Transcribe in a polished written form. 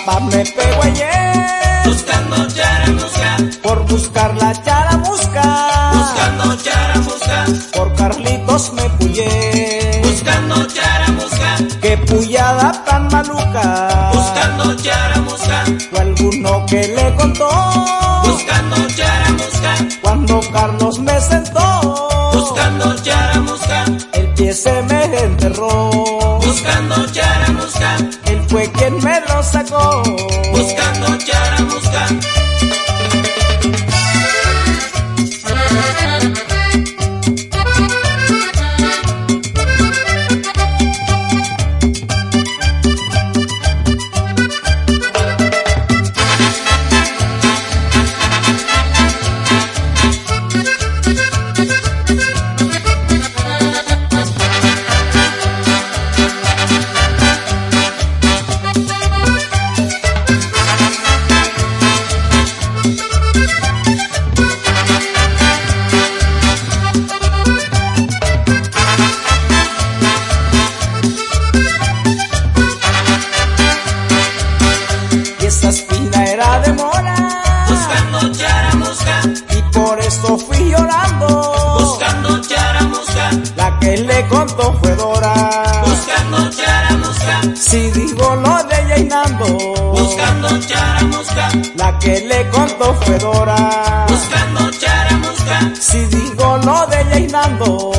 papá me pegó ayer, buscando charamusca, por buscar la charamusca, buscando charamusca, por Carlitos me puyé, buscando charamusca, qué puyada tan maluca, buscando charamusca, o alguno que le contó, buscando charamusca, cuando Carlos me sentó, buscando charamusca, el pie se me enterró, buscando charamusca, él fue quien me lo sacó, buscando charamusca. Esa espina era de mora, Buscando charamusca, y por eso fui llorando, buscando charamusca, la que le contó fue Dora, buscando charamusca, si digo lo de Yainando, buscando charamusca, la que le contó fue Dora, buscando charamusca, si digo lo de Yainando,